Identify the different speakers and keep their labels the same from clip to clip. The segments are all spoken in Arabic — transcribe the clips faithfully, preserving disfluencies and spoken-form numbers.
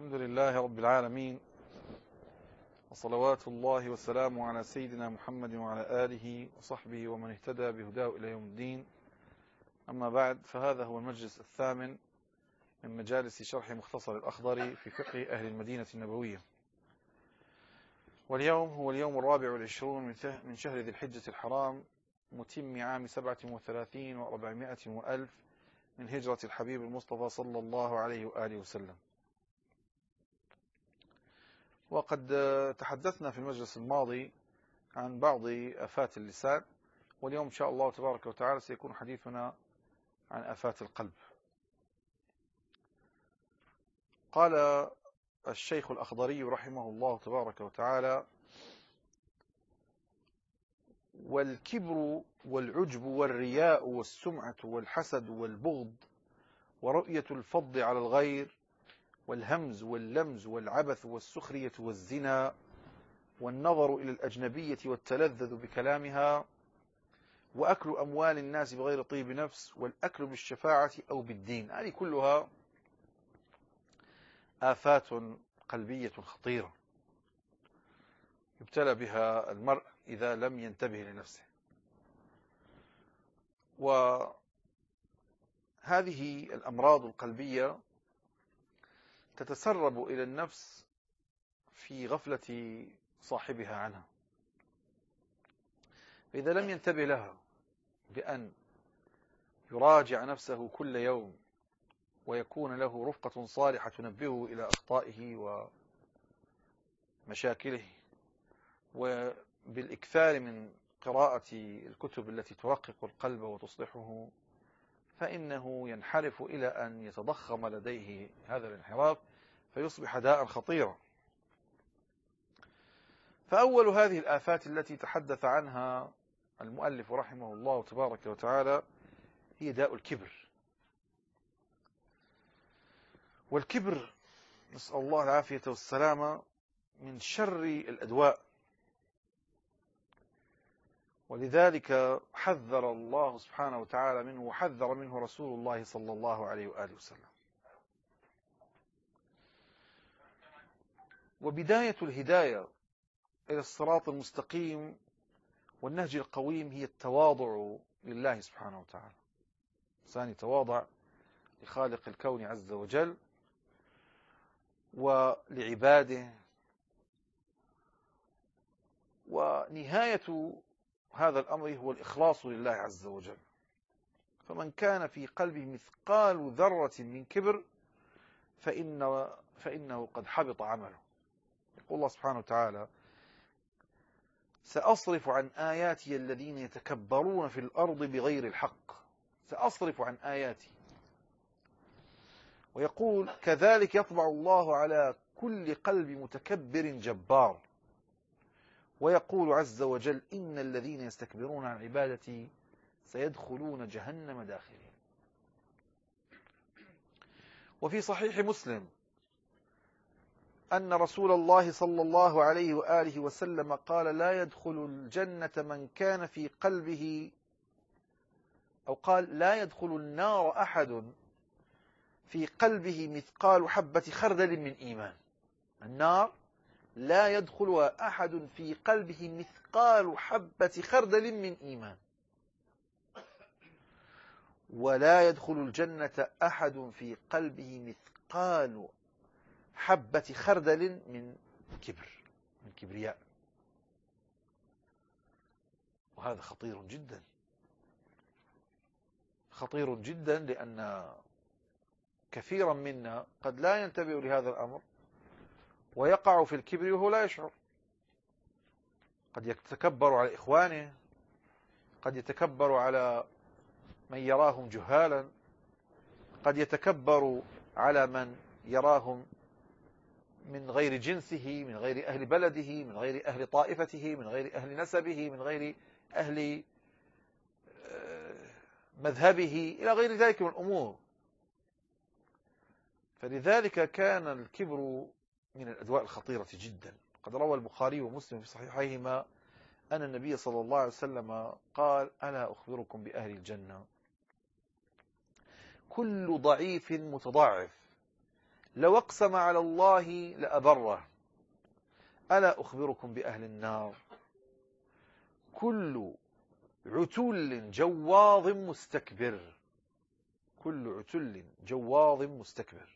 Speaker 1: الحمد لله رب العالمين، وصلوات الله وسلامه على سيدنا محمد وعلى آله وصحبه ومن اهتدى بهداه إلى يوم الدين. أما بعد، فهذا هو المجلس الثامن من مجالس شرح مختصر الأخضر في فقه أهل المدينة النبوية، واليوم هو اليوم الرابع والعشرون من شهر ذي الحجة الحرام، متم عام سبعة وثلاثين وأربعمائة وألف من هجرة الحبيب المصطفى صلى الله عليه وآله وسلم. وقد تحدثنا في المجلس الماضي عن بعض آفات اللسان، واليوم إن شاء الله تبارك وتعالى سيكون حديثنا عن آفات القلب. قال الشيخ الأخضري رحمه الله تبارك وتعالى: والكبر والعجب والرياء والسمعة والحسد والبغض ورؤية الفضل على الغير والهمز واللمز والعبث والسخرية والزنا والنظر إلى الأجنبية والتلذذ بكلامها وأكل أموال الناس بغير طيب نفس والأكل بالشفاعة أو بالدين، هذه كلها آفات قلبية خطيرة يبتلى بها المرء إذا لم ينتبه لنفسه. وهذه الأمراض القلبية تتسرب إلى النفس في غفلة صاحبها عنها، فإذا لم ينتبه لها بأن يراجع نفسه كل يوم ويكون له رفقة صالحة تنبهه إلى أخطائه ومشاكله، وبالإكثار من قراءة الكتب التي ترقق القلب وتصلحه، فإنه ينحرف إلى أن يتضخم لديه هذا الانحراف فيصبح داء خطيرا. فأول هذه الآفات التي تحدث عنها المؤلف رحمه الله تبارك وتعالى هي داء الكبر. والكبر نسأل الله العافية والسلامة من شر الأدواء، ولذلك حذر الله سبحانه وتعالى منه وحذر منه رسول الله صلى الله عليه وآله وسلم. وبداية الهداية إلى الصراط المستقيم والنهج القويم هي التواضع لله سبحانه وتعالى. الإنسان يتواضع لخالق الكون عز وجل ولعباده، ونهاية هذا الأمر هو الإخلاص لله عز وجل. فمن كان في قلبه مثقال ذرة من كبر فإن فإنه قد حبط عمله. يقول الله سبحانه وتعالى: سأصرف عن آياتي الذين يتكبرون في الأرض بغير الحق. سأصرف عن آياتي. ويقول: كذلك يطبع الله على كل قلب متكبر جبار. ويقول عز وجل: إن الذين يستكبرون عن عبادتي سيدخلون جهنم داخلين. وفي صحيح مسلم أن رسول الله صلى الله عليه وآله وسلم قال: لا يدخل الجنة من كان في قلبه، أو قال: لا يدخل النار أحد في قلبه مثقال حبة خردل من إيمان. النار لا يدخلها أحد في قلبه مثقال حبة خردل من إيمان، ولا يدخل الجنة أحد في قلبه مثقال حبة خردل من كبر، من كبرياء. وهذا خطير جدا، خطير جدا، لأن كثيرا منا قد لا ينتبه لهذا الأمر ويقع في الكبر وهو لا يشعر. قد يتكبر على إخوانه، قد يتكبر على من يراهم جهالا، قد يتكبر على من يراهم من غير جنسه، من غير أهل بلده، من غير أهل طائفته، من غير أهل نسبه، من غير أهل مذهبه، إلى غير ذلك من الأمور. فلذلك كان الكبر من الأدواء الخطيرة جدا. قد روى البخاري ومسلم في صحيحيهما أن النبي صلى الله عليه وسلم قال: ألا أخبركم بأهل الجنة؟ كل ضعيف متضاعف لو اقسم على الله لأبره. ألا أخبركم بأهل النار؟ كل عتل جواظ مستكبر. كل عتل جواظ مستكبر.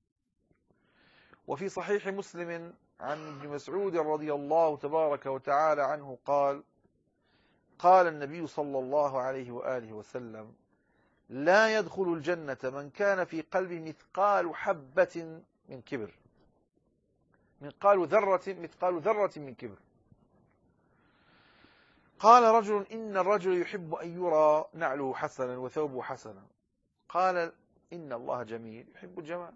Speaker 1: وفي صحيح مسلم عن ابن مسعود رضي الله تبارك وتعالى عنه قال: قال النبي صلى الله عليه وآله وسلم: لا يدخل الجنة من كان في قلبه مثقال حبة من كبر. مثقال ذرة مثقال ذرة من كبر. قال رجل: إن الرجل يحب أن يرى نعله حسنا وثوبه حسنا. قال: إن الله جميل يحب الجمال.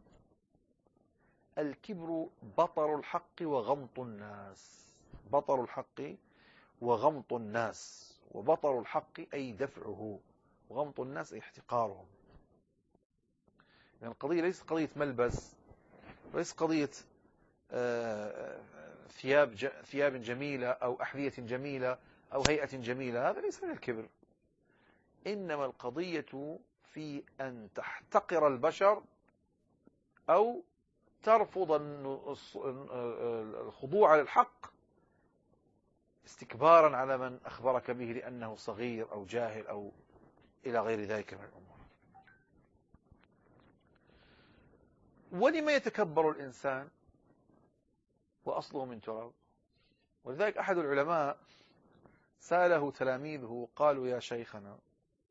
Speaker 1: الكبر بطر الحق وغمط الناس. بطر الحق وغمط الناس. وبطر الحق أي دفعه، وغمط الناس أي احتقارهم. يعني القضية ليست قضية ملبس، وليست قضية ثياب ثياب جميلة أو أحذية جميلة أو هيئة جميلة. هذا ليس من الكبر. إنما القضية في أن تحتقر البشر أو ترفض الخضوع للحق استكبارا على من أخبرك به لأنه صغير أو جاهل أو إلى غير ذلك من الأمور. ولما يتكبر الإنسان وأصله من تراب؟ ولذلك أحد العلماء سأله تلاميذه قالوا: يا شيخنا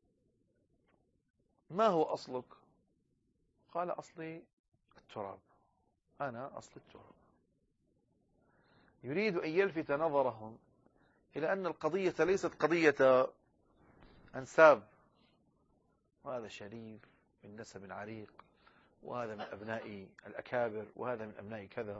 Speaker 1: ما هو أصلك؟ قال: أصلي التراب، أنا أصل التراب. يريد أن يلفت نظرهم إلى أن القضية ليست قضية أنساب، وهذا شريف من نسب عريق، وهذا من أبناء الأكابر، وهذا من أبناء كذا.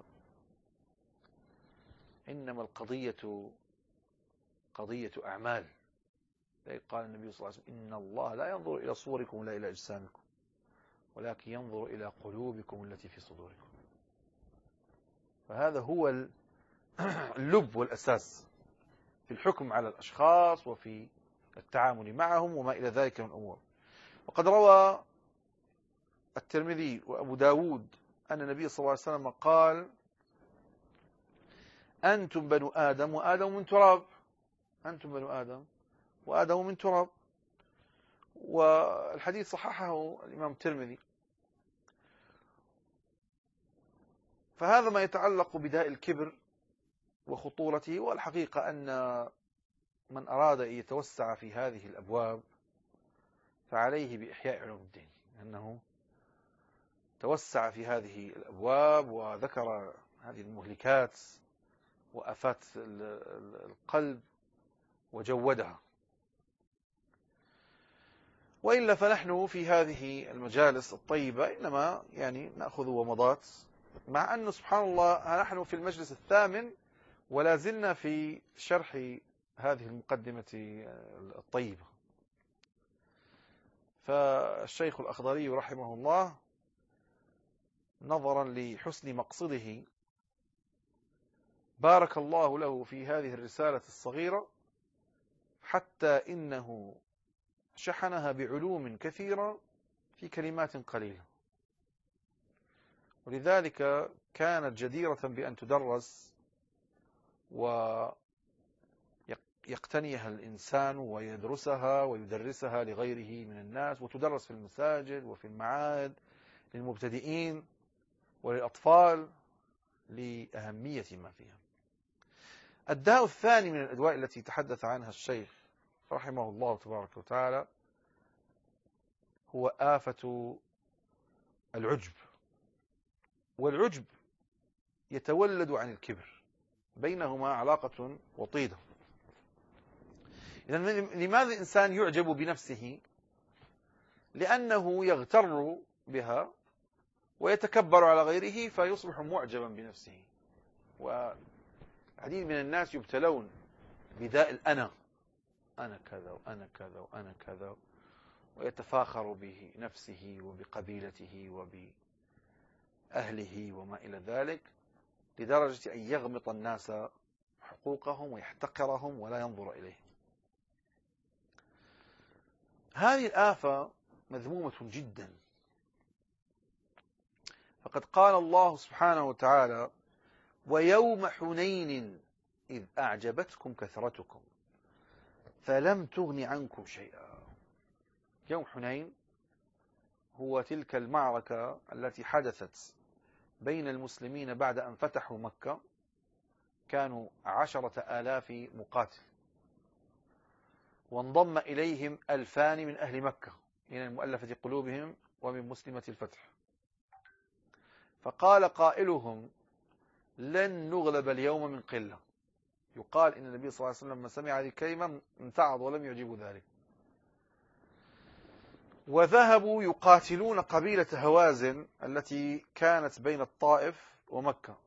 Speaker 1: إنما القضية قضية أعمال. قال النبي صلى الله عليه وسلم: إن الله لا ينظر إلى صوركم لا إلى أجسامكم، ولكن ينظر إلى قلوبكم التي في صدوركم. فهذا هو اللب والأساس في الحكم على الأشخاص وفي التعامل معهم وما إلى ذلك من الأمور. وقد روى الترمذي وأبو داود أن النبي صلى الله عليه وسلم قال: أنتم بنو آدم وآدم من تراب. أنتم بنو آدم وآدم من تراب. والحديث صححه الإمام الترمذي. فهذا ما يتعلق بداء الكبر وخطورته. والحقيقة أن من أراد أن يتوسع في هذه الأبواب فعليه بإحياء علوم الدين، لأنه توسع في هذه الأبواب وذكر هذه المهلكات وآفات القلب وجودها. وإلا فنحن في هذه المجالس الطيبة إنما يعني نأخذ ومضات، مع أن سبحان الله نحن في المجلس الثامن ولا زلنا في شرح هذه المقدمة الطيبة. فالشيخ الأخضري رحمه الله نظرا لحسن مقصده بارك الله له في هذه الرسالة الصغيرة، حتى إنه شحنها بعلوم كثيرة في كلمات قليلة، ولذلك كانت جديرة بأن تدرس ويقتنيها الإنسان ويدرسها ويدرسها لغيره من الناس، وتدرس في المساجد وفي المعاهد للمبتدئين وللأطفال لأهمية ما فيها. الداء الثاني من الأدواء التي تحدث عنها الشيخ رحمه الله تبارك وتعالى هو آفة العجب. والعجب يتولد عن الكبر، بينهما علاقة وطيدة. إذن لماذا الإنسان يعجب بنفسه؟ لأنه يغتر بها ويتكبر على غيره فيصبح معجبا بنفسه. وعديد من الناس يبتلون بداء الأنا، أنا كذا وأنا كذا وأنا كذا، ويتفاخر بنفسه وبقبيلته وبأهله وما إلى ذلك، لدرجة أن يغمط الناس حقوقهم ويحتقرهم ولا ينظر إليهم. هذه الآفة مذمومة جدا. فقد قال الله سبحانه وتعالى: ويوم حنين إذ أعجبتكم كثرتكم فلم تغن عنكم شيئا. يوم حنين هو تلك المعركة التي حدثت بين المسلمين بعد أن فتحوا مكة. كانوا عشرة آلاف مقاتل، وانضم إليهم ألفان من أهل مكة من المؤلفة قلوبهم ومن مسلمة الفتح. فقال قائلهم: لن نغلب اليوم من قلة. يقال إن النبي صلى الله عليه وسلم لما سمع هذه الكلمة امتعض ولم يعجبه ذلك، وذهبوا يقاتلون قبيلة هوازن التي كانت بين الطائف ومكة.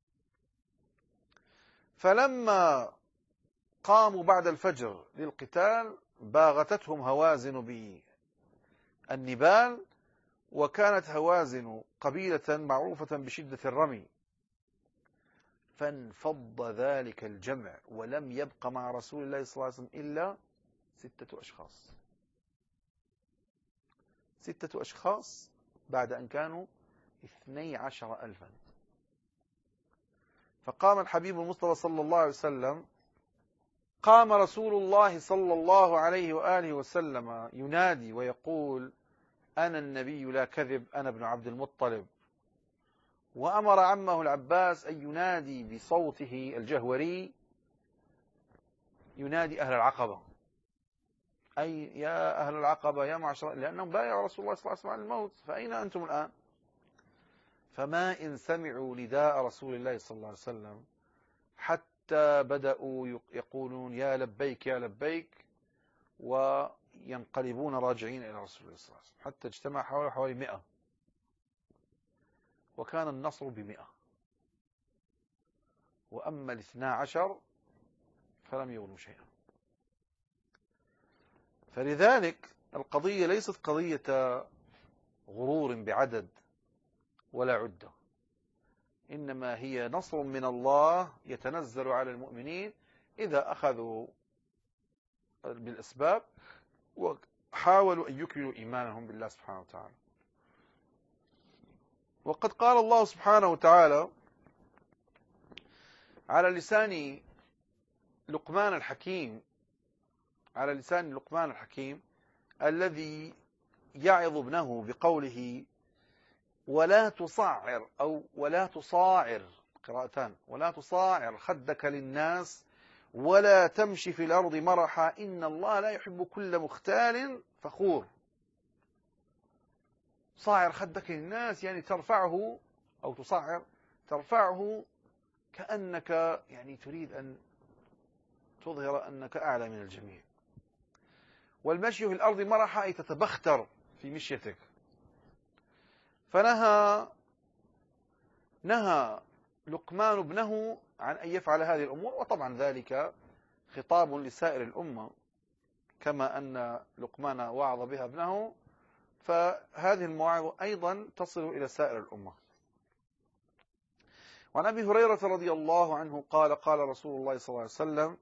Speaker 1: فلما قاموا بعد الفجر للقتال باغتتهم هوازن بالنبال، وكانت هوازن قبيلة معروفة بشدة الرمي. فانفض ذلك الجمع ولم يبق مع رسول الله صلى الله عليه وسلم إلا ستة أشخاص. ستة أشخاص بعد أن كانوا اثني عشر ألفا. فقام الحبيب المصطفى صلى الله عليه وسلم قام رسول الله صلى الله عليه وآله وسلم ينادي ويقول: أنا النبي لا كذب، أنا ابن عبد المطلب. وأمر عمه العباس أن ينادي بصوته الجهوري، ينادي أهل العقبة، أي يا أهل العقبة يا معشر، لأنهم بايعوا رسول الله صلى الله عليه وسلم على الموت، فأين أنتم الآن؟ فما إن سمعوا نداء رسول الله صلى الله عليه وسلم حتى بدأوا يقولون يا لبيك يا لبيك، وينقلبون راجعين إلى رسول الله صلى الله عليه وسلم، حتى اجتمع حوالي حوالي مئة، وكان النصر بمئة. وأما الاثنا عشر فلم يغنوا شيئا. فلذلك القضية ليست قضية غرور بعدد ولا عدة، إنما هي نصر من الله يتنزل على المؤمنين إذا أخذوا بالأسباب وحاولوا أن يكملوا إيمانهم بالله سبحانه وتعالى. وقد قال الله سبحانه وتعالى على لسان لقمان الحكيم على لسان لقمان الحكيم الذي يعظ ابنه بقوله: ولا تصعر أو ولا تصاعر، قراءتان، ولا تصاعر خدك للناس ولا تمشي في الأرض مرحا إن الله لا يحب كل مختال فخور. صاعر خدك للناس يعني ترفعه، أو تصعر ترفعه كأنك يعني تريد أن تظهر أنك أعلى من الجميع. والمشي في الأرض مرحا أي تتبختر في مشيتك. فنهى نهى لقمان ابنه عن أن يفعل هذه الأمور، وطبعا ذلك خطاب لسائر الأمة، كما أن لقمان وعظ بها ابنه، فهذه المواعظ أيضا تصل إلى سائر الأمة. وعن أبي هريرة رضي الله عنه قال: قال رسول الله صلى الله عليه وسلم: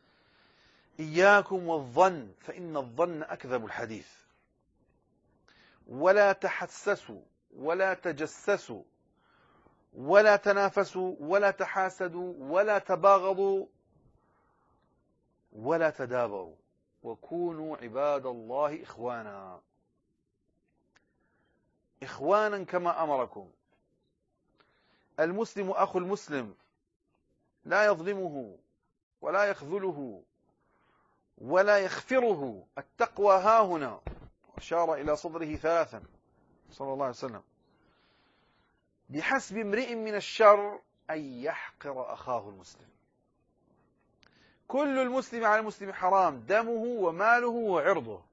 Speaker 1: إياكم والظن فإن الظن أكذب الحديث، ولا تحسسوا ولا تجسسوا ولا تنافسوا ولا تحاسدوا ولا تباغضوا ولا تدابروا، وكونوا عباد الله إخوانا إخوانا كما أمركم. المسلم أخو المسلم لا يظلمه ولا يخذله ولا يخفره. التقوى هاهنا، أشار إلى صدره ثلاثا صلى الله عليه وسلم. بحسب امرئ من الشر أن يحقر أخاه المسلم. كل المسلم على المسلم حرام، دمه وماله وعرضه.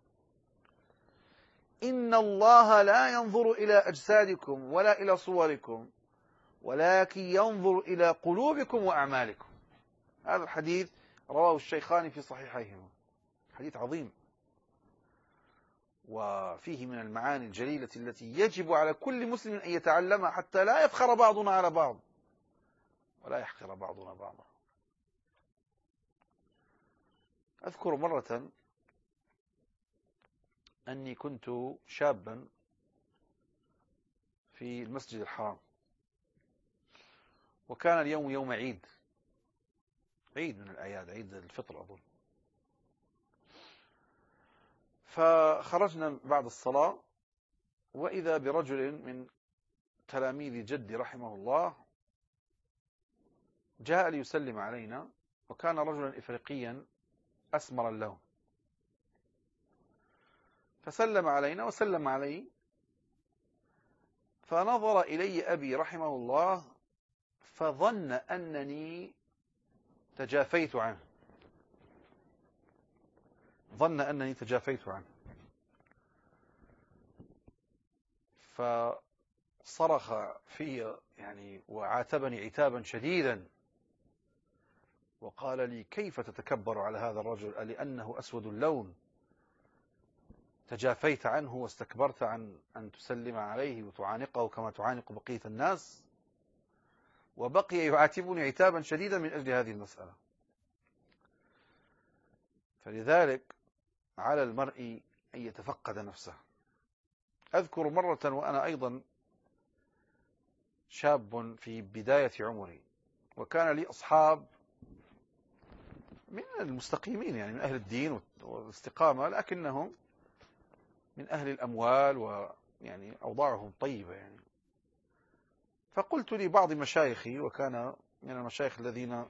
Speaker 1: إن الله لا ينظر إلى أجسادكم ولا إلى صوركم ولكن ينظر إلى قلوبكم وأعمالكم. هذا الحديث رواه الشيخان في صحيحيهما، حديث عظيم، وفيه من المعاني الجليلة التي يجب على كل مسلم أن يتعلمها حتى لا يفخر بعضنا على بعض ولا يحقر بعضنا بعضا. أذكر مرة أني كنت شابا في المسجد الحرام، وكان اليوم يوم عيد، عيد من الأعياد، عيد الفطر أظن. فخرجنا بعد الصلاة، وإذا برجل من تلاميذ جدي رحمه الله جاء ليسلم علينا، وكان رجلا إفريقيا أسمر اللون، فسلم علينا وسلم علي، فنظر إلي أبي رحمه الله فظن أنني تجافيت عنه، ظن أنني تجافيت عنه، فصرخ في يعني وعاتبني عتابا شديدا، وقال لي: كيف تتكبر على هذا الرجل ألأنه أسود اللون تجافيت عنه واستكبرت عن أن تسلم عليه وتعانقه كما تعانق بقية الناس؟ وبقي يعاتبني عتابا شديدا من أجل هذه المسألة. فلذلك على المرء أن يتفقد نفسه. أذكر مرة وأنا أيضا شاب في بداية عمري، وكان لي أصحاب من المستقيمين، يعني من أهل الدين والاستقامة، لكنهم من أهل الأموال ويعني أوضاعهم طيبة يعني. فقلت لبعض مشايخي، وكان من المشايخ الذين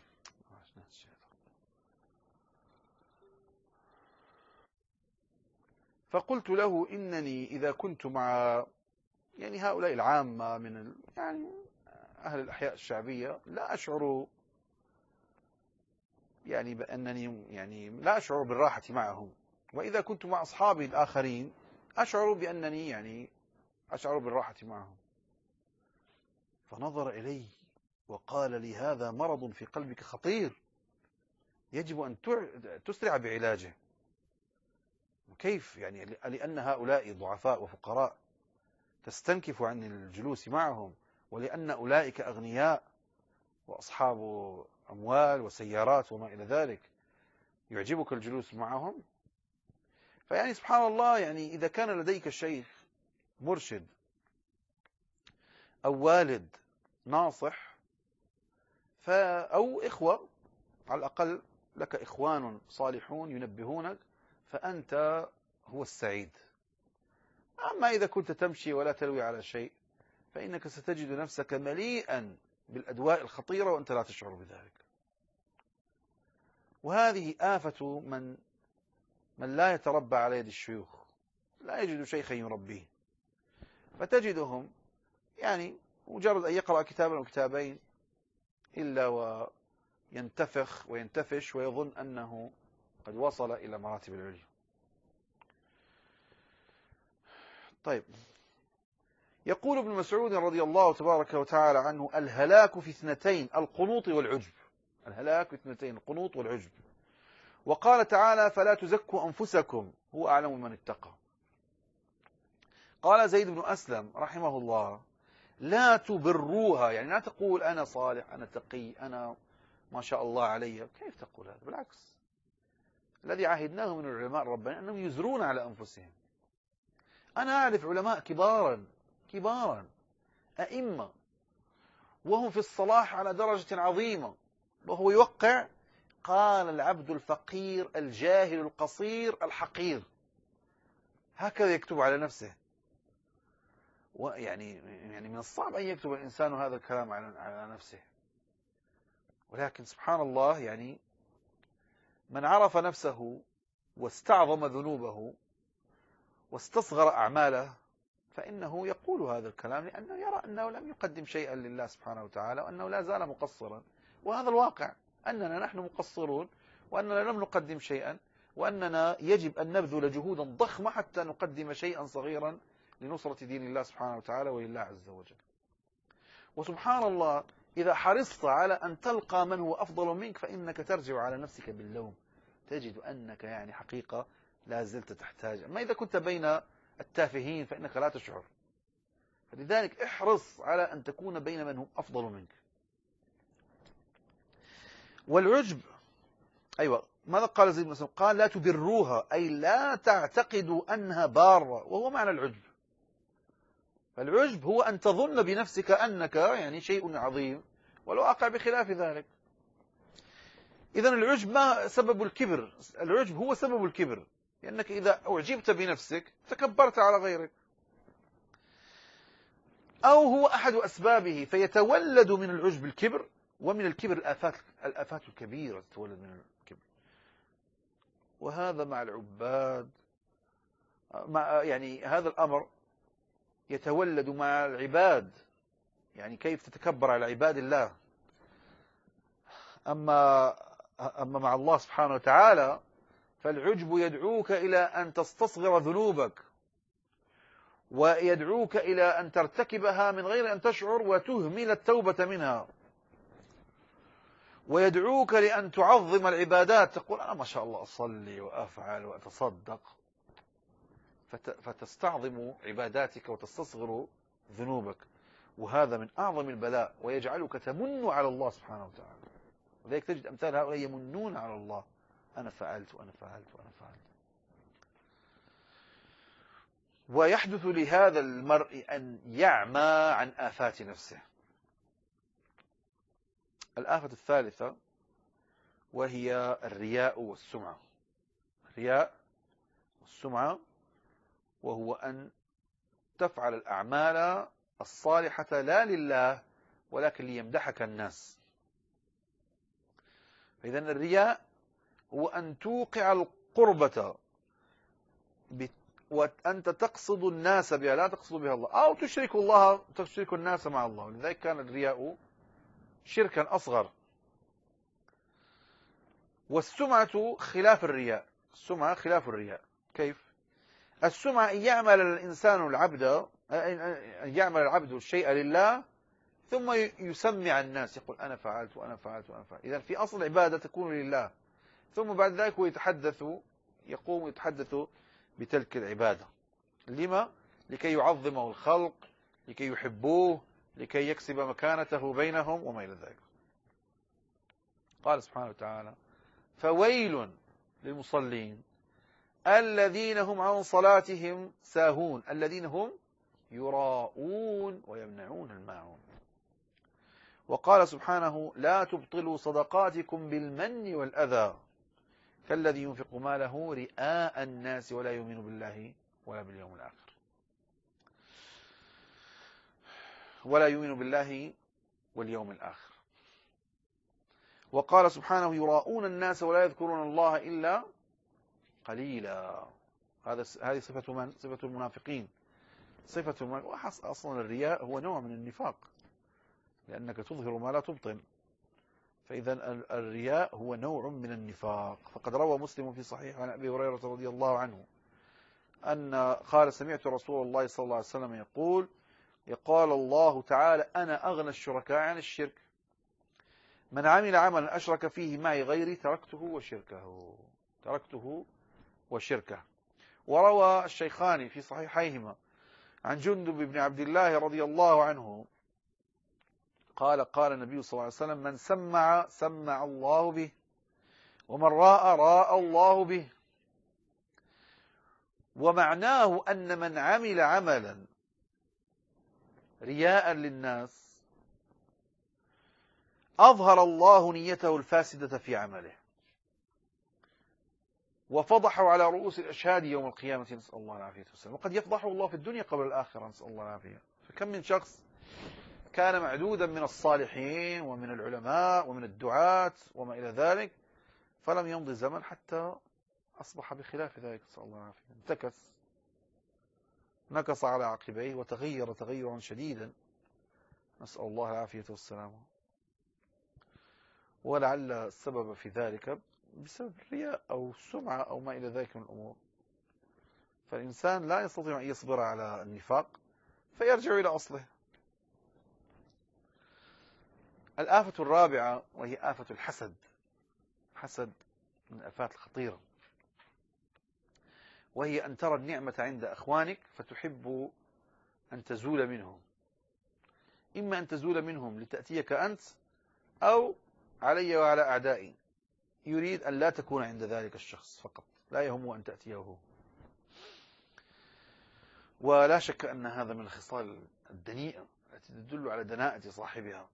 Speaker 1: فقلت له: إنني إذا كنت مع يعني هؤلاء العامة من يعني أهل الأحياء الشعبية لا أشعر يعني بأنني يعني لا أشعر بالراحة معهم، وإذا كنت مع أصحابي الآخرين أشعر بأنني يعني أشعر بالراحة معهم. فنظر إلي وقال لي: هذا مرض في قلبك خطير، يجب أن تسرع بعلاجه. كيف يعني؟ لأن هؤلاء ضعفاء وفقراء تستنكف عن الجلوس معهم، ولأن أولئك أغنياء وأصحاب أموال وسيارات وما إلى ذلك يعجبك الجلوس معهم. فيعني سبحان الله، يعني إذا كان لديك شيخ مرشد أو والد ناصح أو إخوة، على الأقل لك إخوان صالحون ينبهونك، فأنت هو السعيد. أما إذا كنت تمشي ولا تلوي على شيء فإنك ستجد نفسك مليئا بالأدواء الخطيرة وأنت لا تشعر بذلك. وهذه آفة من من لا يتربى على يد الشيوخ، لا يجد شيخا يربيه، فتجدهم يعني مجرد أن يقرأ كتابا أو كتابين إلا وينتفخ وينتفش ويظن أنه قد وصل إلى مراتب العلم. طيب، يقول ابن مسعود رضي الله تبارك وتعالى عنه: الهلاك في اثنتين، القنوط والعجب. الهلاك في اثنتين، القنوط والعجب. وقال تعالى: فلا تزكوا أنفسكم هو أعلم من اتقى. قال زيد بن أسلم رحمه الله: لا تبروها، يعني لا تقول أنا صالح، أنا تقي، أنا ما شاء الله علي. كيف تقول هذا؟ بالعكس، الذي عهدناه من العلماء ربنا أنهم يزرون على أنفسهم. أنا أعرف علماء كبارا كبارا أئمة وهم في الصلاح على درجة عظيمة، وهو يوقع: قال العبد الفقير الجاهل القصير الحقير. هكذا يكتب على نفسه. ويعني يعني من الصعب أن يكتب الإنسان هذا الكلام على نفسه، ولكن سبحان الله، يعني من عرف نفسه واستعظم ذنوبه واستصغر أعماله فإنه يقول هذا الكلام، لأنه يرى أنه لم يقدم شيئا لله سبحانه وتعالى، وأنه لا زال مقصرا. وهذا الواقع، أننا نحن مقصرون، وأننا لم نقدم شيئا، وأننا يجب أن نبذل جهودا ضخمة حتى نقدم شيئا صغيرا لنصرة دين الله سبحانه وتعالى ولله عز وجل. وسبحان الله، إذا حرصت على أن تلقى من هو أفضل منك فإنك ترجع على نفسك باللوم، تجد أنك يعني حقيقة لا زلت تحتاج. أما إذا كنت بين التافهين فإنك لا تشعر. فلذلك احرص على أن تكون بين من هم أفضل منك. والعجب، أيوة، ماذا قال زيد بن أسلم؟ قال: لا تبروها، أي لا تعتقدوا أنها بارة، وهو معنى العجب. فالعجب هو أن تظن بنفسك أنك يعني شيء عظيم والواقع بخلاف ذلك. إذن العجب ما سبب الكبر؟ العجب هو سبب الكبر، لأنك إذا أعجبت بنفسك تكبرت على غيرك، أو هو أحد أسبابه، فيتولد من العجب الكبر، ومن الكبر الآفات الآفات الكبيرة تتولد من الكبر. وهذا مع العباد، مع يعني هذا الأمر يتولد مع العباد، يعني كيف تتكبر على عباد الله. أما أما مع الله سبحانه وتعالى فالعجب يدعوك إلى أن تستصغر ذنوبك، ويدعوك إلى أن ترتكبها من غير أن تشعر وتهمل التوبة منها، ويدعوك لأن تعظم العبادات، تقول أنا ما شاء الله أصلي وأفعل وأتصدق، فتستعظم عباداتك وتستصغر ذنوبك، وهذا من أعظم البلاء، ويجعلك تمن على الله سبحانه وتعالى. ولذلك تجد أمثال هؤلاء يمنون على الله، أنا فعلت وأنا فعلت وأنا فعلت. ويحدث لهذا المرء أن يعمى عن آفات نفسه. الآفة الثالثة وهي الرياء والسمعة. الرياء والسمعة، وهو أن تفعل الأعمال الصالحة لا لله ولكن ليمدحك الناس. فإذن الرياء هو أن توقع القربة وأنت تقصد الناس بها لا تقصد بها الله، أو تشرك الله تشرك الناس مع الله. لذلك كان الرياء شركا أصغر. والسمعة خلاف الرياء. السمعة خلاف الرياء. كيف؟ السمعة أن يعمل الإنسان العبد أن يعمل العبد الشيء لله ثم يسمع الناس، يقول أنا فعلت وأنا فعلت وأنا فعلت. إذن في أصل العبادة تكون لله، ثم بعد ذلك هو يتحدث يقوم يتحدث بتلك العبادة. لما؟ لكي يعظمه الخلق، لكي يحبوه، لكي يكسب مكانته بينهم وما إلى ذلك. قال سبحانه وتعالى فويل للمصلين الذين هم عن صلاتهم ساهون الذين هم يراءون ويمنعون الماعون. وقال سبحانه لا تبطلوا صدقاتكم بالمن والأذى كالذي ينفق ماله رئاء الناس ولا يؤمن بالله ولا باليوم الآخر ولا يؤمن بالله واليوم الآخر. وقال سبحانه يراءون الناس ولا يذكرون الله إلا قليلا. هذا هذه صفة من؟ صفة المنافقين. صفة من؟ أصلا الرياء هو نوع من النفاق، لأنك تظهر ما لا تبطن. فإذا الرياء هو نوع من النفاق. فقد روى مسلم في صحيح عن أبي هريرة رضي الله عنه أن قال سمعت رسول الله صلى الله عليه وسلم يقول يقال الله تعالى أنا أغنى الشركاء عن الشرك من عمل عملا أشرك فيه معي غيري تركته وشركه تركته وشركه. وروى الشيخان في صحيحيهما عن جندب بن عبد الله رضي الله عنه قال قال النبي صلى الله عليه وسلم من سمع سمع الله به ومن راء راء الله به. ومعناه أن من عمل عملا رياء للناس أظهر الله نيته الفاسدة في عمله وفضحه على رؤوس الأشهاد يوم القيامة، نسأل الله العافية والسلام. وقد يفضحه الله في الدنيا قبل الآخرة، نسأل الله العافية. فكم من شخص كان معدودا من الصالحين ومن العلماء ومن الدعاة وما إلى ذلك، فلم يمضي زمن حتى أصبح بخلاف ذلك، نسأل الله العافية. انتكس نكص على عقبيه وتغير تغيرا شديدا، نسأل الله العافية والسلام. ولعل السبب في ذلك بسبب الرياء أو السمعة أو ما إلى ذلك من الأمور. فالإنسان لا يستطيع أن يصبر على النفاق فيرجع إلى أصله. الآفة الرابعة وهي آفة الحسد. حسد من الآفات الخطيرة، وهي أن ترى النعمة عند أخوانك فتحب أن تزول منهم، إما أن تزول منهم لتأتيك أنت أو علي وعلى أعدائي. يريد أن لا تكون عند ذلك الشخص فقط، لا يهم أن تأتيه. ولا شك أن هذا من الخصال الدنيئة التي تدل على دناءة صاحبها.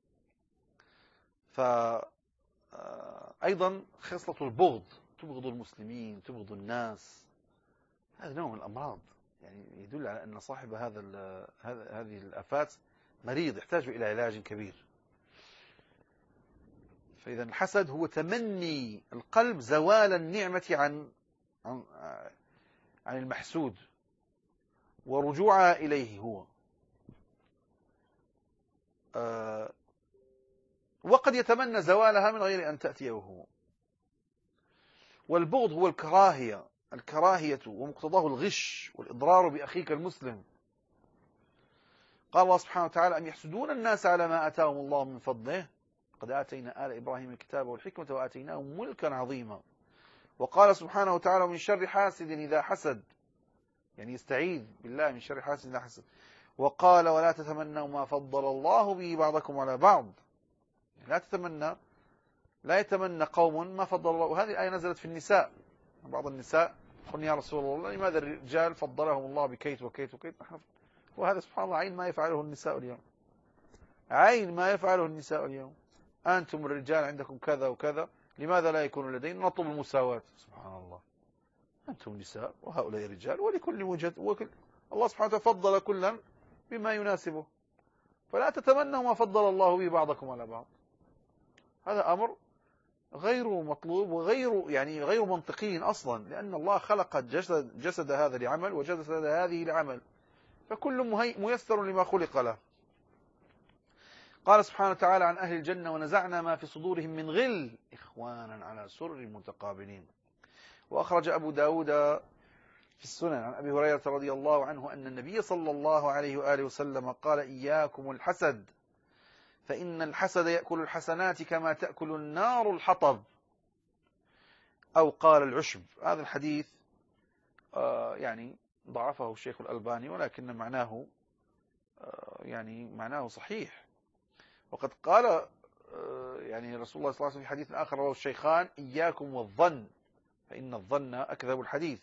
Speaker 1: فأيضا خصلة البغض، تبغض المسلمين، تبغض الناس، هذا نوع من الأمراض، يعني يدل على أن صاحب هذا هذه الآفات مريض يحتاج إلى علاج كبير. فإذا الحسد هو تمني القلب زوال النعمة عن عن عن المحسود ورجوعها إليه هو. أه وقد يتمنى زوالها من غير أن تأتيه هو. والبغض هو الكراهية الكراهية ومقتضاه الغش والإضرار بأخيك المسلم. قال الله سبحانه وتعالى: أم يحسدون الناس على ما آتاهم الله من فضله قد آتينا آل إبراهيم الكتاب والحكمة وآتيناهم ملكا عظيما. وقال سبحانه وتعالى: من شر حاسد إذا حسد، يعني يستعيذ بالله من شر حاسد إذا حسد. وقال: ولا تتمنوا ما فضل الله به بعضكم على بعض، يعني لا تتمنى لا يتمنى قوم ما فضل الله. وهذه الآية نزلت في النساء. بعض النساء قلنا: يا رسول الله، لماذا الرجال فضلهم الله بكيت وكيت وكيت؟ وهذا سبحان الله عين ما يفعله النساء اليوم، عين ما يفعله النساء اليوم. أنتم الرجال عندكم كذا وكذا، لماذا لا يكون لدينا؟ نطلب المساواة. سبحان الله، أنتم نساء وهؤلاء رجال، ولكل وجه وكل الله سبحانه وتعالى فضل كلا بما يناسبه، فلا تتمنوا ما فضل الله به بعضكم على بعض. هذا أمر غير مطلوب وغير يعني غير منطقي أصلا، لأن الله خلق جسد, جسد هذا لعمل وجسد هذه لعمل، فكل ميسر لما خلق له. قال سبحانه وتعالى عن أهل الجنة: ونزعنا ما في صدورهم من غل إخوانا على سرر متقابلين. وأخرج أبو داود في السنن عن أبي هريرة رضي الله عنه أن النبي صلى الله عليه وآله وسلم قال: إياكم الحسد، فإن الحسد يأكل الحسنات كما تأكل النار الحطب، أو قال العشب. هذا الحديث آه يعني ضعفه الشيخ الألباني، ولكن معناه آه يعني معناه صحيح. وقد قال آه يعني رسول الله صلى الله عليه وسلم في حديث آخر رواه الشيخان: إياكم والظن فإن الظن أكذب الحديث.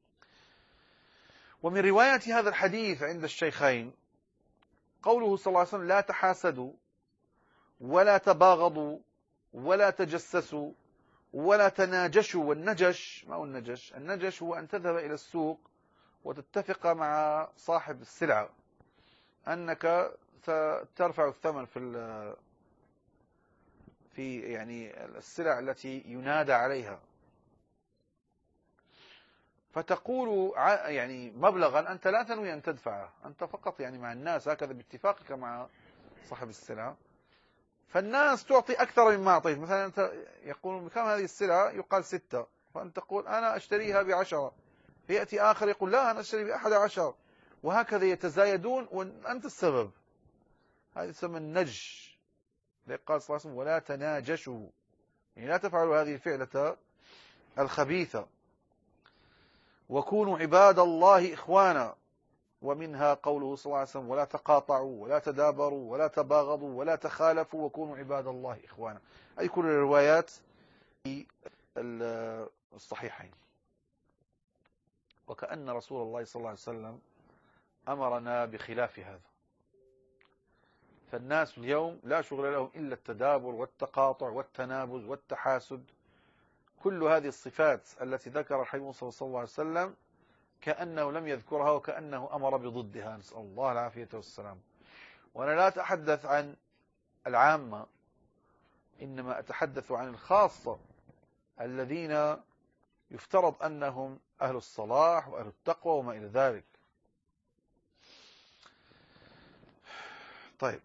Speaker 1: ومن رواية هذا الحديث عند الشيخين قوله صلى الله عليه وسلم: لا تحاسدوا ولا تباغضوا ولا تجسسوا ولا تناجشوا. والنجش، ما هو النجش؟ النجش هو أن تذهب إلى السوق وتتفق مع صاحب السلعة أنك ترفع الثمن في في يعني السلع التي ينادى عليها، فتقول يعني مبلغا أنت لا تنوي أن تدفعه، أنت فقط يعني مع الناس هكذا باتفاقك مع صاحب السلعة. فالناس تعطي أكثر مما أعطيت. مثلا أنت يقول: بكم هذه السلعة؟ يقال ستة، فأنت تقول: أنا أشتريها بعشرة، فيأتي آخر يقول: لا، أنا أشتري بأحد عشر، وهكذا يتزايدون وأنت السبب. هذا يسمى النجش. قال صلى الله عليه وسلم: ولا تناجشوا، يعني لا تفعلوا هذه الفعلة الخبيثة. وكونوا عباد الله إخوانا. ومنها قوله صلى الله عليه وسلم: ولا تقاطعوا ولا تدابروا ولا تباغضوا ولا تخالفوا وكونوا عباد الله إخوانا. أي كل الروايات في الصحيحين. وكأن رسول الله صلى الله عليه وسلم أمرنا بخلاف هذا. فالناس اليوم لا شغل لهم إلا التدابر والتقاطع والتنابز والتحاسد. كل هذه الصفات التي ذكر الحبيب صلى الله عليه وسلم كأنه لم يذكرها، وكأنه أمر بضدها، نسأل الله العافية والسلام. وأنا لا أتحدث عن العامة، إنما أتحدث عن الخاصة الذين يفترض أنهم أهل الصلاح وأهل التقوى وما إلى ذلك. طيب،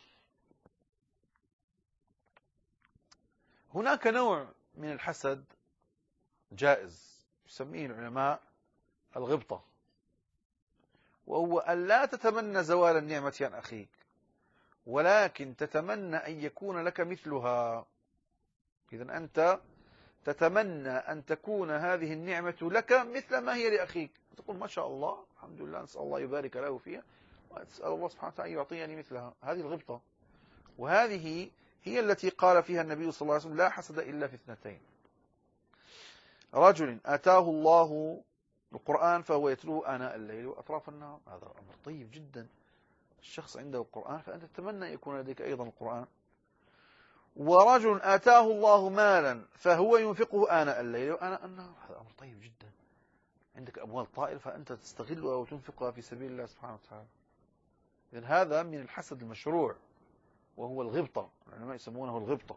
Speaker 1: هناك نوع من الحسد جائز يسميه العلماء الغبطة، وهو أن لا تتمنى زوال النعمة عن أخيك، ولكن تتمنى أن يكون لك مثلها. إذن أنت تتمنى أن تكون هذه النعمة لك مثل ما هي لأخيك، تقول: ما شاء الله، الحمد لله، نسأل الله يبارك له فيها، وأسأل الله سبحانه وتعالى أن يعطيني مثلها. هذه الغبطة، وهذه هي التي قال فيها النبي صلى الله عليه وسلم: لا حسد إلا في اثنتين: رجل آتاه الله القرآن فهو يتلوه آناء الليل وأطراف النهار، هذا أمر طيب جدا. الشخص عنده القرآن فأنت تتمنى يكون لديك أيضا القرآن. ورجل آتاه الله مالا فهو ينفقه آناء الليل وآناء النهار، هذا أمر طيب جدا. عندك أموال طائلة فأنت تستغلها وتنفقها في سبيل الله سبحانه وتعالى. إذن هذا من الحسد المشروع، وهو الغبطة، العلماء يسمونه الغبطة.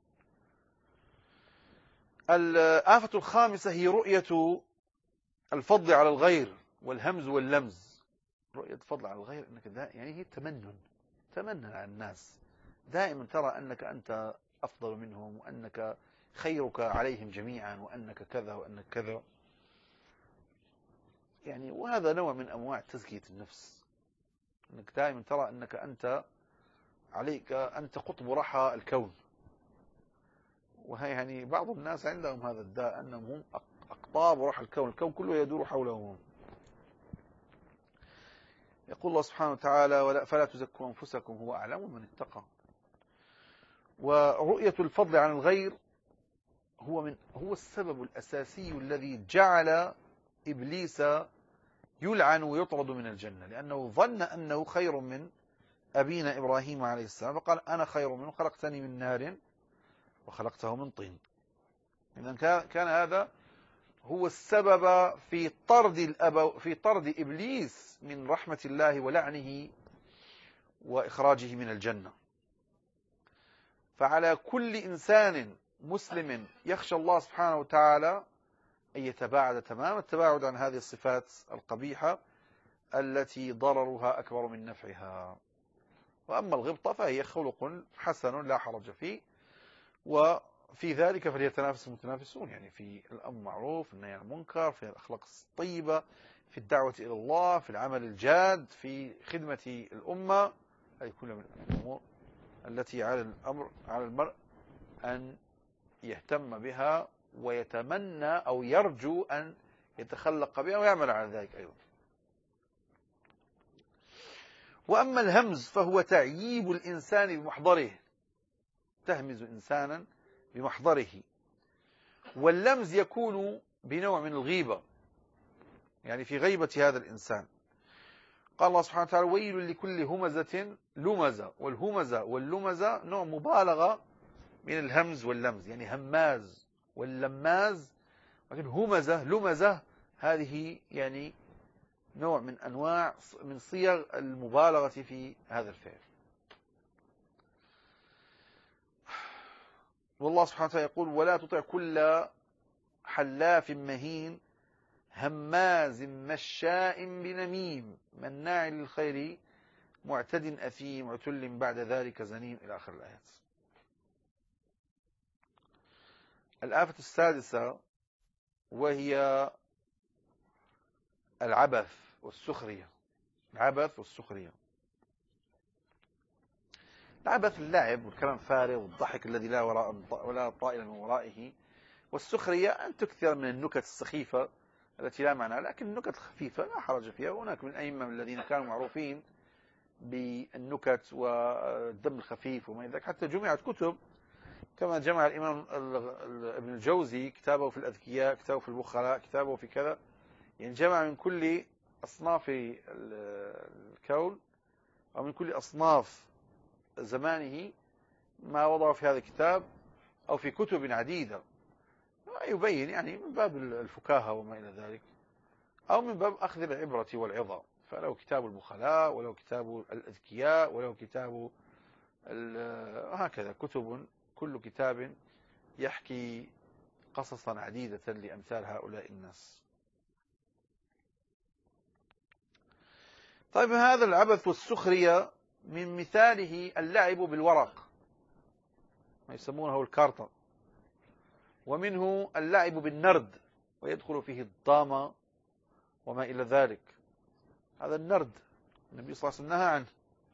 Speaker 1: الآفة الخامسة هي رؤية الفضل على الغير والهمز واللمز. رؤية الفضل على الغير أنك يعني هي تمنن، تمنن على الناس، دائما ترى أنك أنت أفضل منهم، وأنك خيرك عليهم جميعا، وأنك كذا وأنك كذا يعني. وهذا نوع من أنواع تزكية النفس، أنك دائما ترى أنك أنت عليك أنت قطب رحى الكون. وهي يعني بعض الناس عندهم هذا الداء، أنهم هم أقطاب رحى الكون، الكون كله يدور حولهم. يقول الله سبحانه وتعالى: فلا تزكوا أنفسكم هو أعلم من اتقى. ورؤية الفضل عن الغير هو من هو السبب الأساسي الذي جعل إبليس يلعن ويطرد من الجنة، لأنه ظن أنه خير من أبينا إبراهيم عليه السلام، فقال: أنا خير منه، خلقتني من نار وخلقته من طين. إذن كان هذا هو السبب في طرد الأبو في طرد إبليس من رحمة الله ولعنه وإخراجه من الجنة. فعلى كل إنسان مسلم يخشى الله سبحانه وتعالى أن يتباعد تمام التباعد عن هذه الصفات القبيحة التي ضررها أكبر من نفعها. وأما الغبطة فهي خلق حسن لا حرج فيه، وفي ذلك فليتنافس المتنافسون، يعني في الأمر المعروف، النهي عن المنكر، في الأخلاق الطيبة، في الدعوة إلى الله، في العمل الجاد، في خدمة الأمة. هذه كلها من الأمور التي على الأمر على المرء أن يهتم بها ويتمنى أو يرجو أن يتخلق بها ويعمل على ذلك أيضا. وأما الهمز فهو تعييب الإنسان بمحضره، تهمز إنسانا بمحضره. واللمز يكون بنوع من الغيبة، يعني في غيبة هذا الإنسان. قال الله سبحانه وتعالى: ويل لكل همزة لمزة. والهمزة واللمزة نوع مبالغة من الهمز واللمز، يعني هماز واللماز، لكن همزة لمزة هذه يعني نوع من أنواع من صيغ المبالغة في هذا الفعل. والله سبحانه وتعالى يقول: ولا تطع كل حلاف مهين هماز مشاء بنميم مناع للخير معتد أثيم عتل بعد ذلك زنيم، إلى آخر الآيات. الآفة السادسة وهي العبث والسخرية. العبث والسخرية، العبث اللعب والكلام الفارغ والضحك الذي لا وراء ولا طائل من ورائه. والسخرية أن تكثر من النكت السخيفة التي لا معنى، لكن النكت الخفيفة لا حرج فيها. وهناك من الأئمة الذين كانوا معروفين بالنكت والدم الخفيف وما إلى ذلك، حتى جمعت كتب، كما جمع الإمام ابن الجوزي كتابه في الأذكياء، كتابه في البخلاء، كتابه في كذا، يعني جمع من كل أصناف الكون أو من كل أصناف زمانه ما وضعه في هذا الكتاب أو في كتب عديدة، يبين يعني من باب الفكاهة وما إلى ذلك، أو من باب أخذ العبرة والعظة. فلو كتاب البخلاء، ولو كتاب الأذكياء، ولو كتاب هكذا كتب، كل كتاب يحكي قصصا عديدة لأمثال هؤلاء الناس. طيب، هذا العبث والسخرية من مثاله اللعب بالورق، ما يسمونه الكارتا، ومنه اللعب بالنرد، ويدخل فيه الضامة وما إلى ذلك. هذا النرد النبي صلى الله عليه وسلم نهى عنه.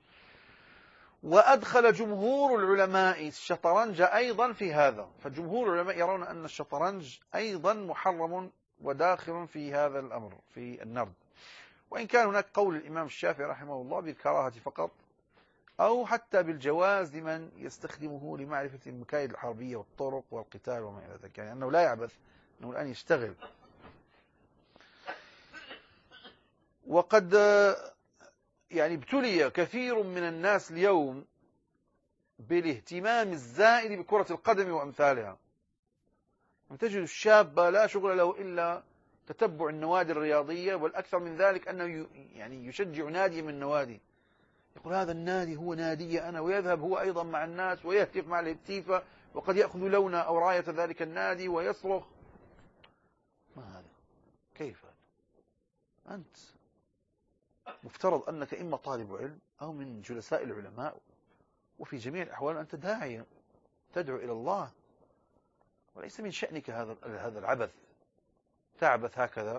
Speaker 1: وأدخل جمهور العلماء الشطرنج أيضا في هذا، فجمهور العلماء يرون أن الشطرنج أيضا محرم وداخل في هذا الأمر في النرد، وإن كان هناك قول الإمام الشافعي رحمه الله بالكراهة فقط، أو حتى بالجواز لمن يستخدمه لمعرفة المكايد الحربية والطرق والقتال وما إلى ذلك، يعني أنه لا يعبث، أنه الآن يشتغل. وقد يعني ابتلي كثير من الناس اليوم بالاهتمام الزائد بكرة القدم وأمثالها. تجد الشاب لا شغل له إلا تتبع النوادي الرياضية، والأكثر من ذلك أنه يعني يشجع نادي من النوادي، يقول هذا النادي هو نادي أنا، ويذهب هو أيضا مع الناس ويهتف مع الهتيفة، وقد يأخذ لون أو راية ذلك النادي ويصرخ. ما هذا؟ كيف هذا؟ أنت مفترض أنك إما طالب علم أو من جلساء العلماء، وفي جميع الأحوال أنت داعية تدعو إلى الله، وليس من شأنك هذا هذا العبث، تعبث هكذا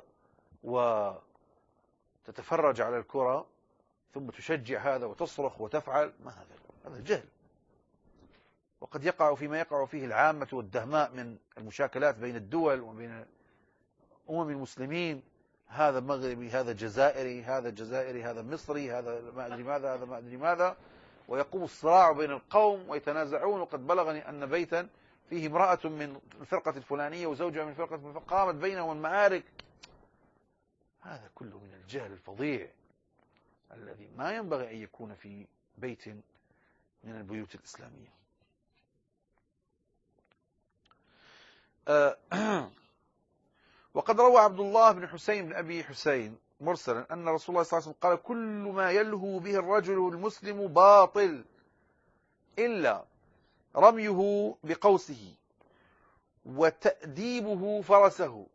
Speaker 1: وتتفرج على الكرة ثم تشجع هذا وتصرخ وتفعل. ما هذا؟ هذا الجهل. وقد يقع فيما يقع فيه العامة والدهماء من المشاكلات بين الدول وبين أمم المسلمين، هذا مغربي، هذا جزائري، هذا جزائري، هذا مصري، هذا ما أدري ماذا، هذا ما أدري ماذا، ويقوم الصراع بين القوم ويتنازعون. وقد بلغني أن بيتا فيه امرأة من الفرقة الفلانية وزوجها من الفرقة الفلانية، قامت بينهم المعارك. هذا كله من الجهل الفظيع الذي ما ينبغي أن يكون في بيت من البيوت الإسلامية. وقد روى عبد الله بن حسين بن أبي حسين مرسلا أن رسول الله صلى الله عليه وسلم قال كل ما يلهو به الرجل المسلم باطل إلا رميه بقوسه وتأديبه فرسه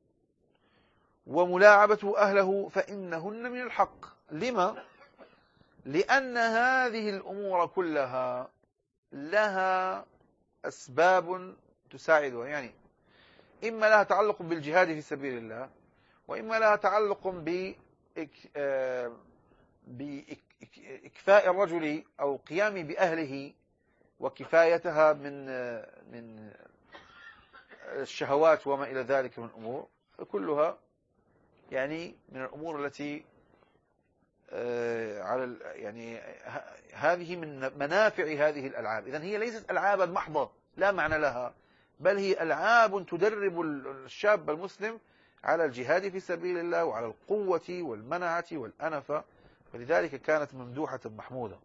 Speaker 1: وملاعبة أهله فإنهن من الحق. لما؟ لأن هذه الأمور كلها لها أسباب تساعدها، يعني إما لها تعلق بالجهاد في سبيل الله، وإما لها تعلق بإكفاء الرجل أو قيامه بأهله وكفايتها من من الشهوات وما إلى ذلك من الأمور. كلها يعني من الأمور التي على يعني هذه من منافع هذه الألعاب. إذن هي ليست ألعابا محضة لا معنى لها، بل هي ألعاب تدرب الشاب المسلم على الجهاد في سبيل الله وعلى القوة والمنعة والأنفة، فلذلك كانت ممدوحة محمودة.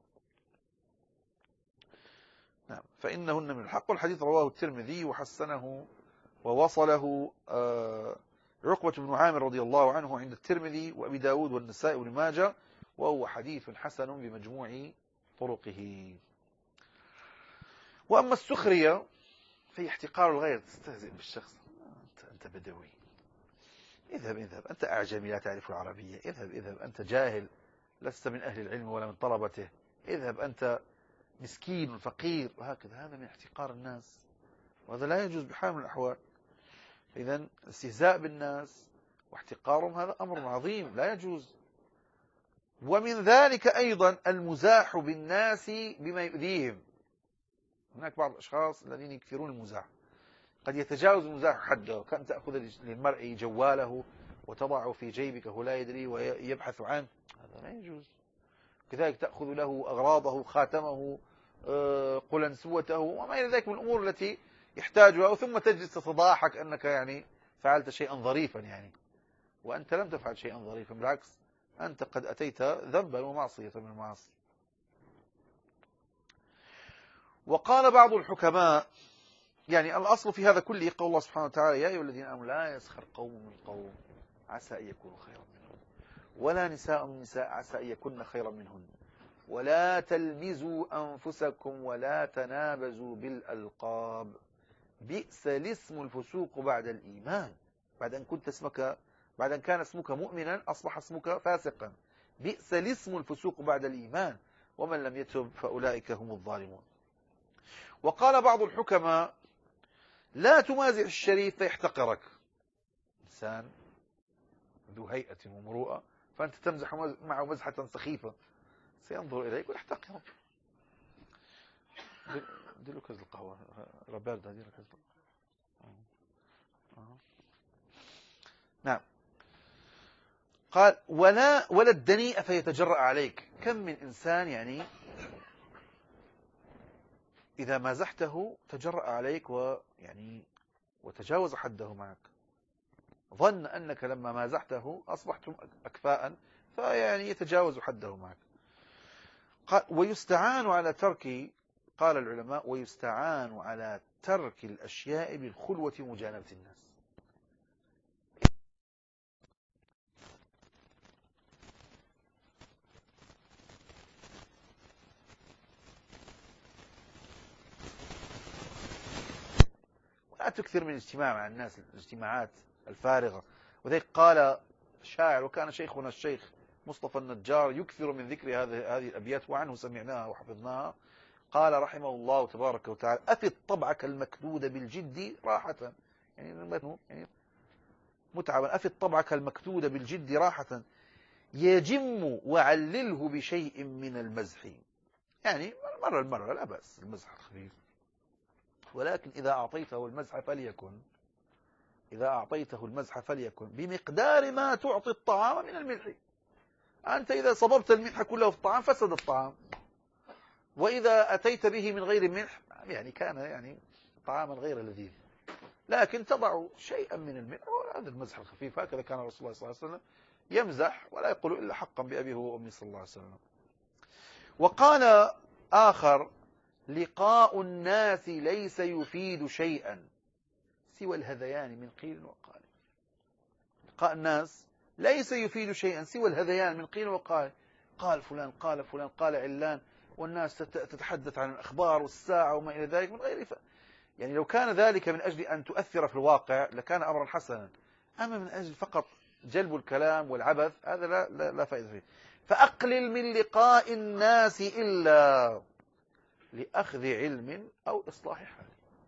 Speaker 1: نعم، فإنهن من الحق. والحديث رواه الترمذي وحسنه ووصله عقبة بن عامر رضي الله عنه عند الترمذي وأبي داود والنسائي وابن ماجه، وهو حديث حسن بمجموع طرقه. وأما السخرية في احتقار الغير، تستهزئ بالشخص، أنت, أنت بدوي، اذهب اذهب أنت أعجمي لا تعرف العربية، اذهب اذهب أنت جاهل لست من أهل العلم ولا من طلبته، اذهب أنت مسكين فقير، وهكذا. هذا من احتقار الناس، وهذا لا يجوز بحال من الأحوال. إذن الاستهزاء بالناس واحتقارهم هذا أمر عظيم لا يجوز. ومن ذلك أيضا المزاح بالناس بما يؤذيهم. هناك بعض الأشخاص الذين يكثرون المزاح، قد يتجاوز المزاح حده، كأن تأخذ للمرء جواله وتضعه في جيبك وهو لا يدري ويبحث عنه، هذا لا يجوز. كذلك تأخذ له أغراضه، خاتمه، قلنسوته وما إلى ذلك من الأمور التي يحتاجها، ثم تجلس تتضاحك أنك يعني فعلت شيئا ظريفا، يعني وأنت لم تفعل شيئا ظريفا، بالعكس أنت قد أتيت ذنبا ومعصية من المعاصي. وقال بعض الحكماء، يعني الأصل في هذا كله قول الله سبحانه وتعالى يا أيها الذين آمنوا لا يسخر قوم من قوم عسى أن يكونوا خيرا منهم ولا نساء من نساء عسى أن يكن خيرا منهن ولا تلمزوا أنفسكم ولا تنابزوا بالألقاب بئس الاسم الفسوق بعد الإيمان. بعد أن كنت اسمك بعد أن كان اسمك مؤمنا أصبح اسمك فاسقا. بئس الاسم الفسوق بعد الإيمان ومن لم يتب فأولئك هم الظالمون. وقال بعض الحكماء لا تمازح الشريف فيحتقرك. إنسان ذو هيئة ومروءة فأنت تمزح معه مزحة سخيفة سينظر إليك ويحتقرك. دي له كذا القهوة ربارد هذه كذا. نعم. قال ولا ولا الدنيء فيتجرأ عليك. كم من إنسان يعني إذا مازحته تجرأ عليك ويعني وتجاوز حده معك، ظن أنك لما مازحته أصبحتم أكفاء، فيعني يتجاوز حده معك. ويستعان على ترك، قال العلماء، ويستعان على ترك الأشياء بالخلوة مجانبة الناس. ولا تكثر من الاجتماع مع الناس، الاجتماعات الفارغة. وذلك قال شاعر، وكان شيخنا الشيخ مصطفى النجار يكثر من ذكر هذه هذه الأبيات، وعنه سمعناها وحفظناها. قال رحمه الله تبارك وتعالى: أفد طبعك المكدود بالجد راحة، يعني يعني متعبا. أفد طبعك المكدود بالجد راحة، يجم وعلله بشيء من المزح. يعني مرة المرة لا بأس المزح الخفيف، ولكن إذا أعطيته المزح فليكن إذا أعطيته المزح فليكن بمقدار ما تعطي الطعام من الملح. أنت إذا صببت الملح كله في الطعام فسد الطعام، وإذا أتيت به من غير ملح يعني كان يعني طعاما غير لذيذ. لكن تضع شيئا من الملح، وهذا المزح الخفيف. هكذا كان رسول الله صلى الله عليه وسلم يمزح، ولا يقول إلا حقا بأبيه وأمي صلى الله عليه وسلم. وقال آخر: لقاء الناس ليس يفيد شيئا سوى الهذيان من قيل وقال. لقاء الناس ليس يفيد شيئا سوى الهذيان من قيل وقال. قال فلان قال فلان قال علان، والناس تتحدث عن الأخبار والساعة وما إلى ذلك من غير ف... يعني لو كان ذلك من أجل أن تؤثر في الواقع لكان أمرا حسنا، أما من أجل فقط جلب الكلام والعبث هذا لا, لا, لا فائدة فيه. فأقلل من لقاء الناس إلا لأخذ علم أو إصلاح حال.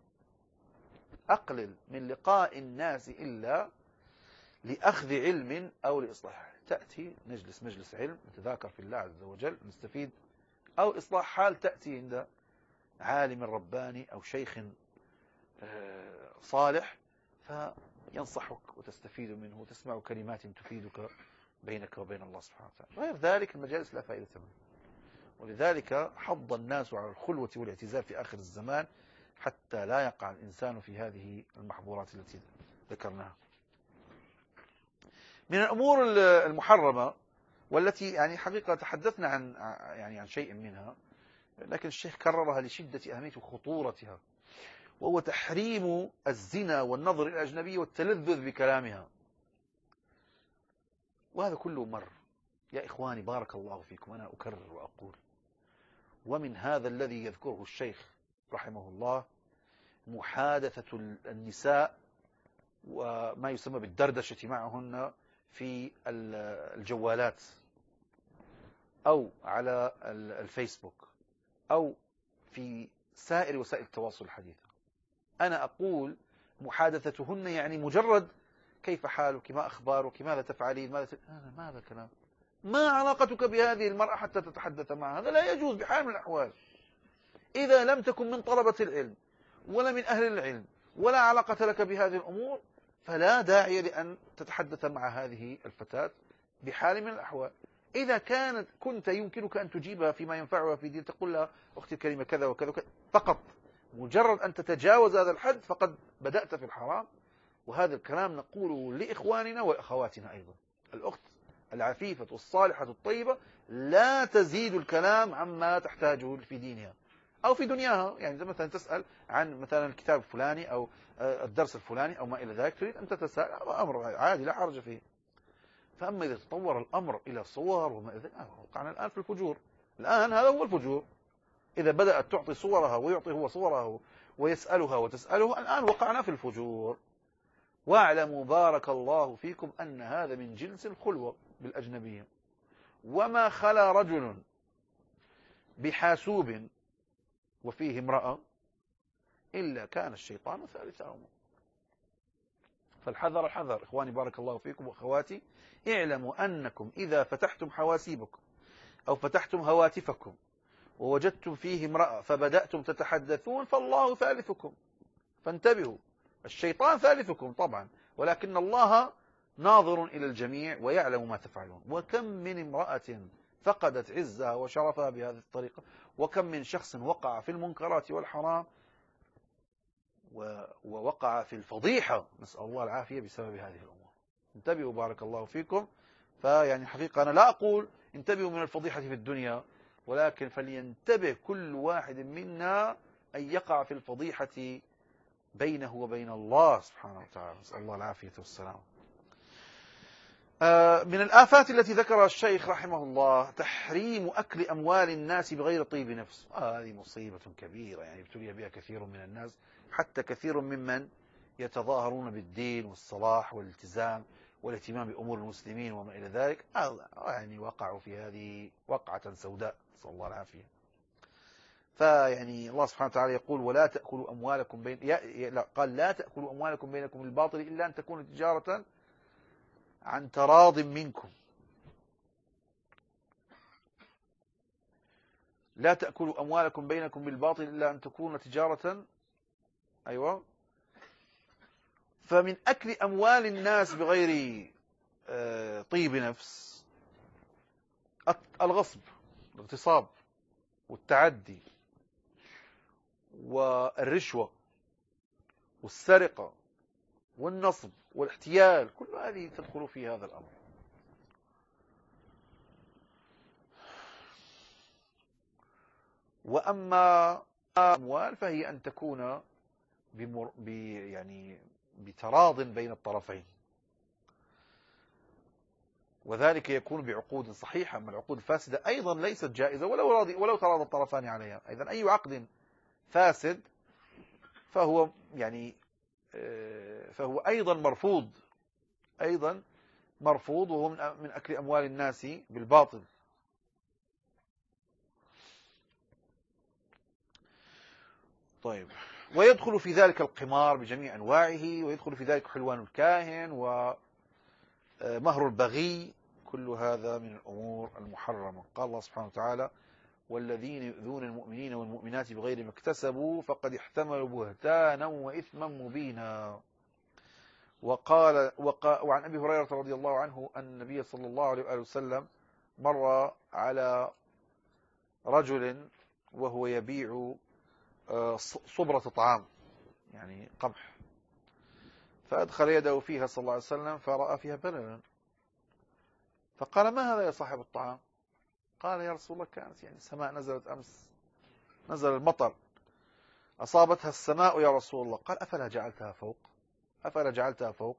Speaker 1: أقلل من لقاء الناس إلا لأخذ علم أو لإصلاح حال. تأتي نجلس مجلس علم نتذاكر في الله عز وجل نستفيد، أو إصلاح حال تأتي عند عالم رباني أو شيخ صالح فينصحك وتستفيد منه وتسمع كلمات تفيدك بينك وبين الله سبحانه وتعالى. غير ذلك المجالس لا فائدة منه. ولذلك حض الناس على الخلوة والاعتزال في آخر الزمان حتى لا يقع الإنسان في هذه المحظورات التي ذكرناها. من الأمور المحرمة والتي يعني حقيقة تحدثنا عن يعني عن شيء منها، لكن الشيخ كررها لشدة أهمية وخطورتها، وهو تحريم الزنا والنظر إلى الأجنبية والتلذذ بكلامها. وهذا كله مر يا إخواني بارك الله فيكم. أنا أكرر وأقول، ومن هذا الذي يذكره الشيخ رحمه الله محادثة النساء وما يسمى بالدردشة معهن في الجوالات أو على الفيسبوك أو في سائر وسائل التواصل الحديثة. أنا أقول محادثتهن يعني مجرد كيف حالك، ما أخبارك، ماذا تفعلين، ماذا ت... ما هذا الكلام. ما علاقتك بهذه المرأة حتى تتحدث معها؟ هذا لا يجوز بحال من الأحوال. إذا لم تكن من طلبة العلم ولا من أهل العلم ولا علاقة لك بهذه الأمور فلا داعي لأن تتحدث مع هذه الفتاة بحال من الأحوال. إذا كانت كنت يمكنك أن تجيبها فيما ينفعها في دين، تقول لها أختي الكريمة كذا وكذا وكذا فقط. مجرد أن تتجاوز هذا الحد فقد بدأت في الحرام. وهذا الكلام نقوله لإخواننا وأخواتنا أيضا. الأخت العفيفة الصالحة الطيبة لا تزيد الكلام عما تحتاجه في دينها أو في دنياها. يعني مثلا تسأل عن مثلا الكتاب الفلاني أو الدرس الفلاني أو ما إلى ذلك، تريد أن تتساءل، أمر عادي لا حرج فيه. فأما إذا تطور الأمر إلى صور وما إلى ذلك، وقعنا الآن في الفجور. الآن هذا هو الفجور. إذا بدأت تعطي صورها ويعطي هو صورها ويسألها وتسأله، الآن وقعنا في الفجور. واعلموا بارك الله فيكم أن هذا من جنس الخلوة بالأجنبية. وما خلا رجل بحاسوب وفيه امرأة إلا كان الشيطان ثالثهما. فالحذر الحذر إخواني بارك الله فيكم وأخواتي. اعلموا أنكم إذا فتحتم حواسيبكم أو فتحتم هواتفكم ووجدتم فيه امرأة فبدأتم تتحدثون فالله ثالثكم، فانتبهوا. الشيطان ثالثكم طبعا، ولكن الله ناظر إلى الجميع ويعلم ما تفعلون. وكم من امرأة فقدت عزها وشرفها بهذه الطريقة، وكم من شخص وقع في المنكرات والحرام ووقع في الفضيحة، نسأل الله العافية بسبب هذه الأمور. انتبهوا بارك الله فيكم. فيعني حقيقة أنا لا أقول انتبهوا من الفضيحة في الدنيا، ولكن فلينتبه كل واحد منا أن يقع في الفضيحة بينه وبين الله سبحانه وتعالى، نسأل الله العافية والسلام. من الآفات التي ذكرها الشيخ رحمه الله تحريم أكل أموال الناس بغير طيب نفس. هذه مصيبة كبيرة يعني ابتلي بها كثير من الناس، حتى كثير ممن يتظاهرون بالدين والصلاح والالتزام والاهتمام بأمور المسلمين وما إلى ذلك، يعني وقعوا في هذه وقعة سوداء، نسأل الله العافية. فيعني الله سبحانه وتعالى يقول ولا تأكلوا أموالكم بين لا قال لا تأكلوا أموالكم بينكم بالباطل إلا أن تكون تجارة عن تراض منكم. لا تأكلوا أموالكم بينكم بالباطل إلا أن تكون تجارة. أيوة. فمن أكل أموال الناس بغير طيب نفس الغصب، الاغتصاب والتعدي والرشوة والسرقة والنصب والاحتيال، كل هذه تدخل في هذا الأمر. وأما الأموال فهي أن تكون بمر... ب... يعني بتراض بين الطرفين، وذلك يكون بعقود صحيحة. أما العقود الفاسدة أيضا ليست جائزة ولو راضي ولو تراضى الطرفان عليها. إذن أي عقد فاسد فهو يعني فهو أيضا مرفوض، أيضا مرفوض، وهو من أكل أموال الناس بالباطل. طيب، ويدخل في ذلك القمار بجميع أنواعه، ويدخل في ذلك حلوان الكاهن ومهر البغي، كل هذا من الأمور المحرمة. قال الله سبحانه وتعالى والذين يؤذون المؤمنين والمؤمنات بغير ما اكتسبوا فقد احتملوا بهتانا وإثما مبينا. وقال وعن أبي هريرة رضي الله عنه أن النبي صلى الله عليه وآله وسلم مر على رجل وهو يبيع صبرة طعام، يعني قمح، فأدخل يده فيها صلى الله عليه وسلم فرأى فيها بللا، فقال ما هذا يا صاحب الطعام؟ قال يا رسول الله كانت يعني السماء نزلت أمس، نزل المطر أصابتها السماء يا رسول الله. قال أفلا جعلتها فوق أفلا جعلتها فوق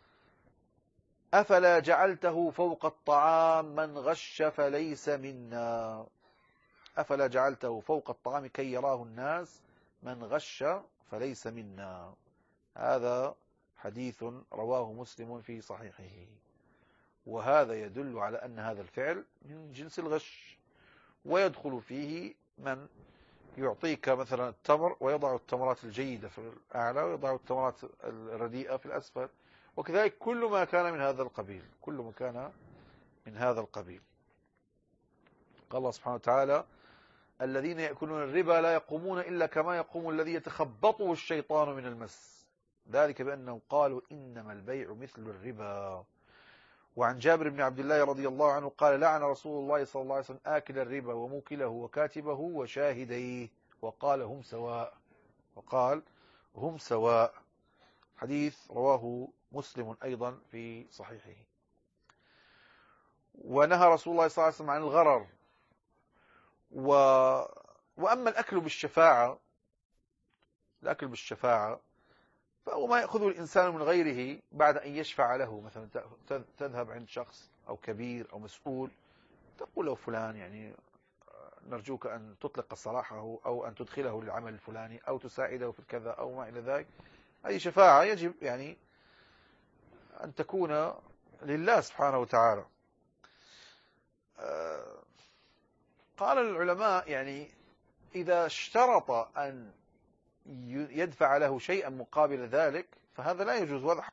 Speaker 1: أفلا جعلته فوق الطعام من غش فليس منا أفلا جعلته فوق الطعام كي يراه الناس من غش فليس منا. هذا حديث رواه مسلم في صحيحه، وهذا يدل على أن هذا الفعل من جنس الغش، ويدخل فيه من يعطيك مثلا التمر ويضع التمرات الجيدة في الأعلى ويضع التمرات الرديئة في الأسفل، وكذلك كل ما كان من هذا القبيل كل ما كان من هذا القبيل. قال الله سبحانه وتعالى الذين يأكلون الربا لا يقومون إلا كما يقوم الذي يتخبطه الشيطان من المس، ذلك بأنهم قالوا إنما البيع مثل الربا. وعن جابر بن عبد الله رضي الله عنه قال لعن رسول الله صلى الله عليه وسلم آكل الربا وموكله وكاتبه وشاهديه وقال هم سواء وقال هم سواء. حديث رواه مسلم أيضا في صحيحه. ونهى رسول الله صلى الله عليه وسلم عن الغرر. و... وأما الأكل بالشفاعة الأكل بالشفاعة فهو ما يأخذه الإنسان من غيره بعد أن يشفع له. مثلا تذهب عند شخص أو كبير أو مسؤول تقول له فلان يعني نرجوك أن تطلق صلاحه أو أن تدخله للعمل الفلاني أو تساعده في الكذا أو ما إلى ذلك. أي شفاعة يجب يعني أن تكون لله سبحانه وتعالى. قال العلماء يعني إذا اشترط أن يدفع له شيئا مقابل ذلك فهذا لا يجوز، وهذا